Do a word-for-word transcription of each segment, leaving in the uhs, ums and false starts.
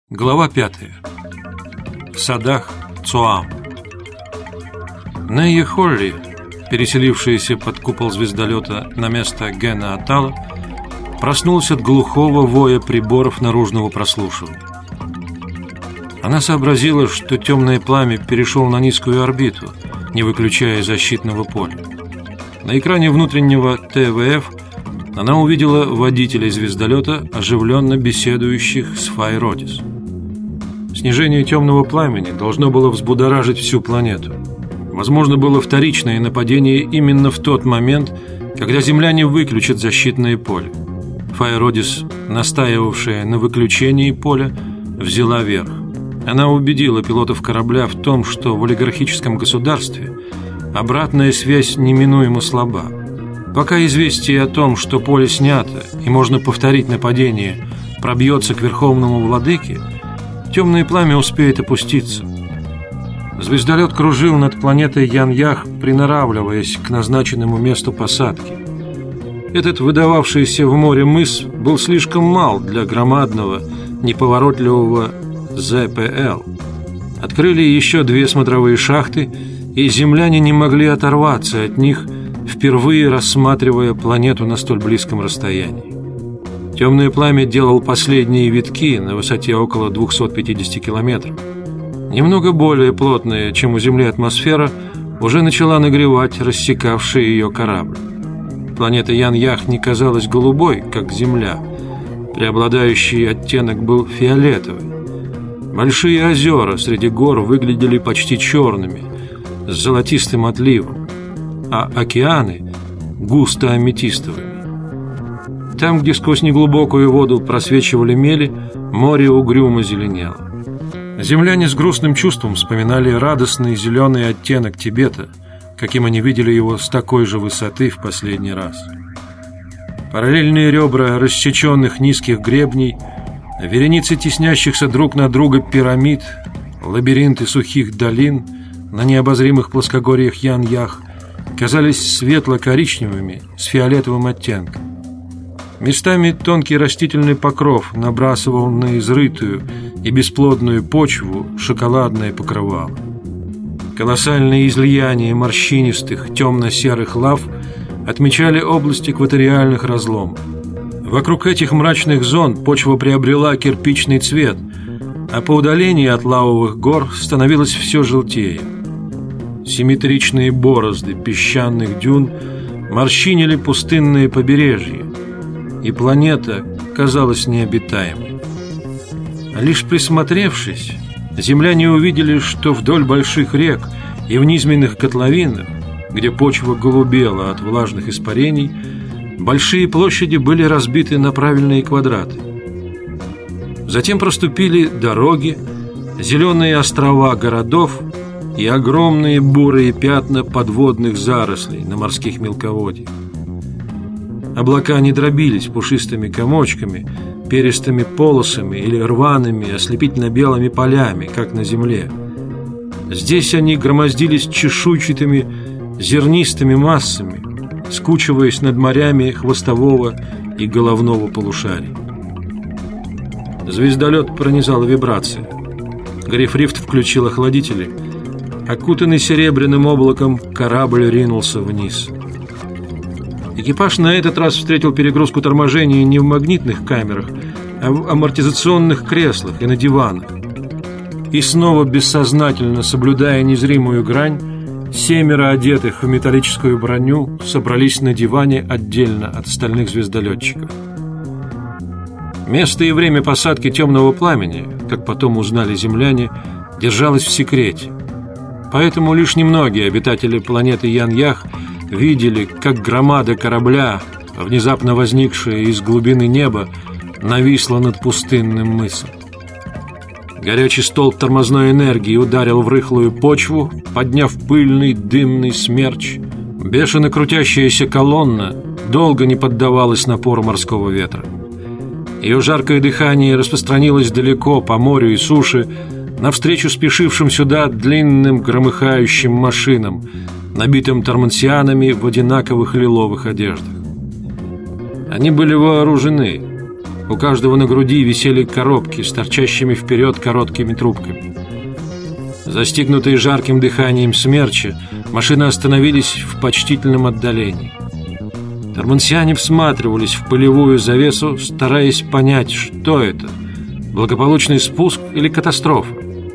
Глава пятая. В садах Цоам. Нея Холли, переселившаяся под купол звездолета на место Гена Атала, проснулась от глухого воя приборов наружного прослушивания. Она сообразила, что темное пламя перешел на низкую орбиту, не выключая защитного поля. На экране внутреннего тэ вэ эф она увидела водителей звездолета, оживленно беседующих с Файродис. Снижение темного пламени должно было взбудоражить всю планету. Возможно, было вторичное нападение именно в тот момент, когда земляне выключат защитное поле. Файродис, настаивавшая на выключении поля, взяла верх. Она убедила пилотов корабля в том, что в олигархическом государстве обратная связь неминуемо слаба. Пока известие о том, что поле снято и можно повторить нападение, пробьется к верховному владыке, темное пламя успеет опуститься. Звездолет кружил над планетой Ян-Ях, приноравливаясь к назначенному месту посадки. Этот выдававшийся в море мыс был слишком мал для громадного, неповоротливого зэ пэ эл. Открыли еще две смотровые шахты, и земляне не могли оторваться от них, впервые рассматривая планету на столь близком расстоянии. Темное пламя делал последние витки на высоте около двухсот пятидесяти километров. Немного более плотная, чем у Земли атмосфера, уже начала нагревать рассекавший ее корабль. Планета Ян-Ях не казалась голубой, как Земля. Преобладающий оттенок был фиолетовый. Большие озера среди гор выглядели почти черными, с золотистым отливом, а океаны густо аметистовыми. Там, где сквозь неглубокую воду просвечивали мели, море угрюмо зеленело. Земляне с грустным чувством вспоминали радостный зеленый оттенок Тибета, каким они видели его с такой же высоты в последний раз. Параллельные ребра рассеченных низких гребней, вереницы теснящихся друг на друга пирамид, лабиринты сухих долин на необозримых плоскогорьях Ян-Ях казались светло-коричневыми с фиолетовым оттенком. Местами тонкий растительный покров набрасывал на изрытую и бесплодную почву шоколадное покрывало. Колоссальные излияния морщинистых темно-серых лав отмечали область экваториальных разломов. Вокруг этих мрачных зон почва приобрела кирпичный цвет, а по удалении от лавовых гор становилось все желтее. Симметричные борозды песчаных дюн морщинили пустынные побережья, и планета казалась необитаемой. Лишь присмотревшись, земляне увидели, что вдоль больших рек и в низменных котловинах, где почва голубела от влажных испарений, большие площади были разбиты на правильные квадраты. Затем проступили дороги, зеленые острова городов и огромные бурые пятна подводных зарослей на морских мелководьях. Облака не дробились пушистыми комочками, перистыми полосами или рваными ослепительно-белыми полями, как на земле. Здесь они громоздились чешуйчатыми зернистыми массами, скучиваясь над морями хвостового и головного полушарий. Звездолет пронизала вибрация. Грифрифт включил охладители. Окутанный серебряным облаком, корабль ринулся вниз. Экипаж на этот раз встретил перегрузку торможения не в магнитных камерах, а в амортизационных креслах и на диванах. И снова, бессознательно соблюдая незримую грань, семеро одетых в металлическую броню собрались на диване отдельно от остальных звездолетчиков. Место и время посадки темного пламени, как потом узнали земляне, держалось в секрете. Поэтому лишь немногие обитатели планеты Ян-Ях видели, как громада корабля, внезапно возникшая из глубины неба, нависла над пустынным мысом. Горячий столб тормозной энергии ударил в рыхлую почву, подняв пыльный дымный смерч. Бешено крутящаяся колонна долго не поддавалась напору морского ветра. Ее жаркое дыхание распространилось далеко по морю и суше, навстречу спешившим сюда длинным громыхающим машинам, набитым тормансианами в одинаковых лиловых одеждах. Они были вооружены. У каждого на груди висели коробки с торчащими вперед короткими трубками. Застигнутые жарким дыханием смерча, машины остановились в почтительном отдалении. Тормансиане всматривались в пылевую завесу, стараясь понять, что это – благополучный спуск или катастрофа.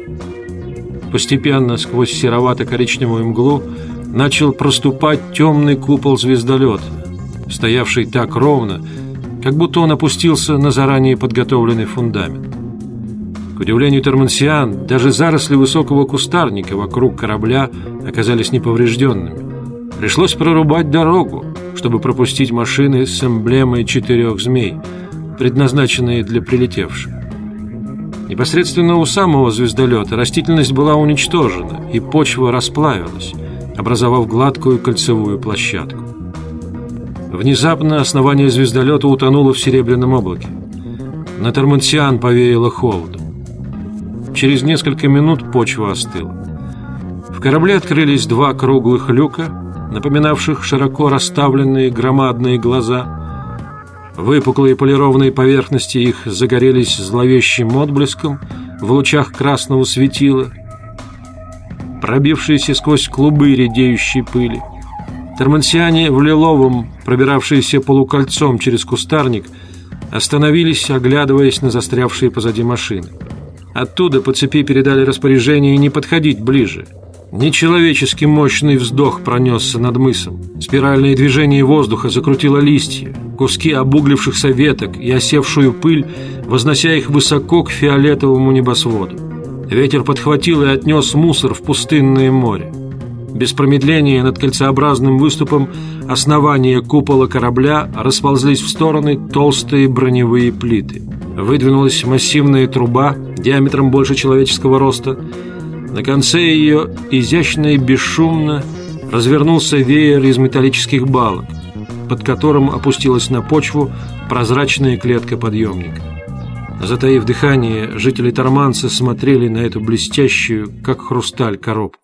Постепенно сквозь серовато-коричневую мглу начал проступать темный купол звездолета, стоявший так ровно, как будто он опустился на заранее подготовленный фундамент. К удивлению тормансиан, даже заросли высокого кустарника вокруг корабля оказались неповрежденными. Пришлось прорубать дорогу, чтобы пропустить машины с эмблемой четырех змей, предназначенные для прилетевших. Непосредственно у самого звездолета растительность была уничтожена, и почва расплавилась, образовав гладкую кольцевую площадку. Внезапно основание звездолета утонуло в серебряном облаке. На тормансиан повеяло холодом. Через несколько минут почва остыла. В корабле открылись два круглых люка, напоминавших широко расставленные громадные глаза. Выпуклые полированные поверхности их загорелись зловещим отблеском в лучах красного светила, пробившиеся сквозь клубы редеющей пыли. Тормансиане в лиловом, пробиравшиеся полукольцом через кустарник, остановились, оглядываясь на застрявшие позади машины. Оттуда по цепи передали распоряжение не подходить ближе. Нечеловечески мощный вздох пронесся над мысом. Спиральное движение воздуха закрутило листья, куски обуглившихся веток и осевшую пыль, вознося их высоко к фиолетовому небосводу. Ветер подхватил и отнес мусор в пустынное море. Без промедления над кольцеобразным выступом основания купола корабля расползлись в стороны толстые броневые плиты. Выдвинулась массивная труба диаметром больше человеческого роста. На конце ее изящно и бесшумно развернулся веер из металлических балок, под которым опустилась на почву прозрачная клетка подъемника. Затаив дыхание, жители Торманса смотрели на эту блестящую, как хрусталь, коробку.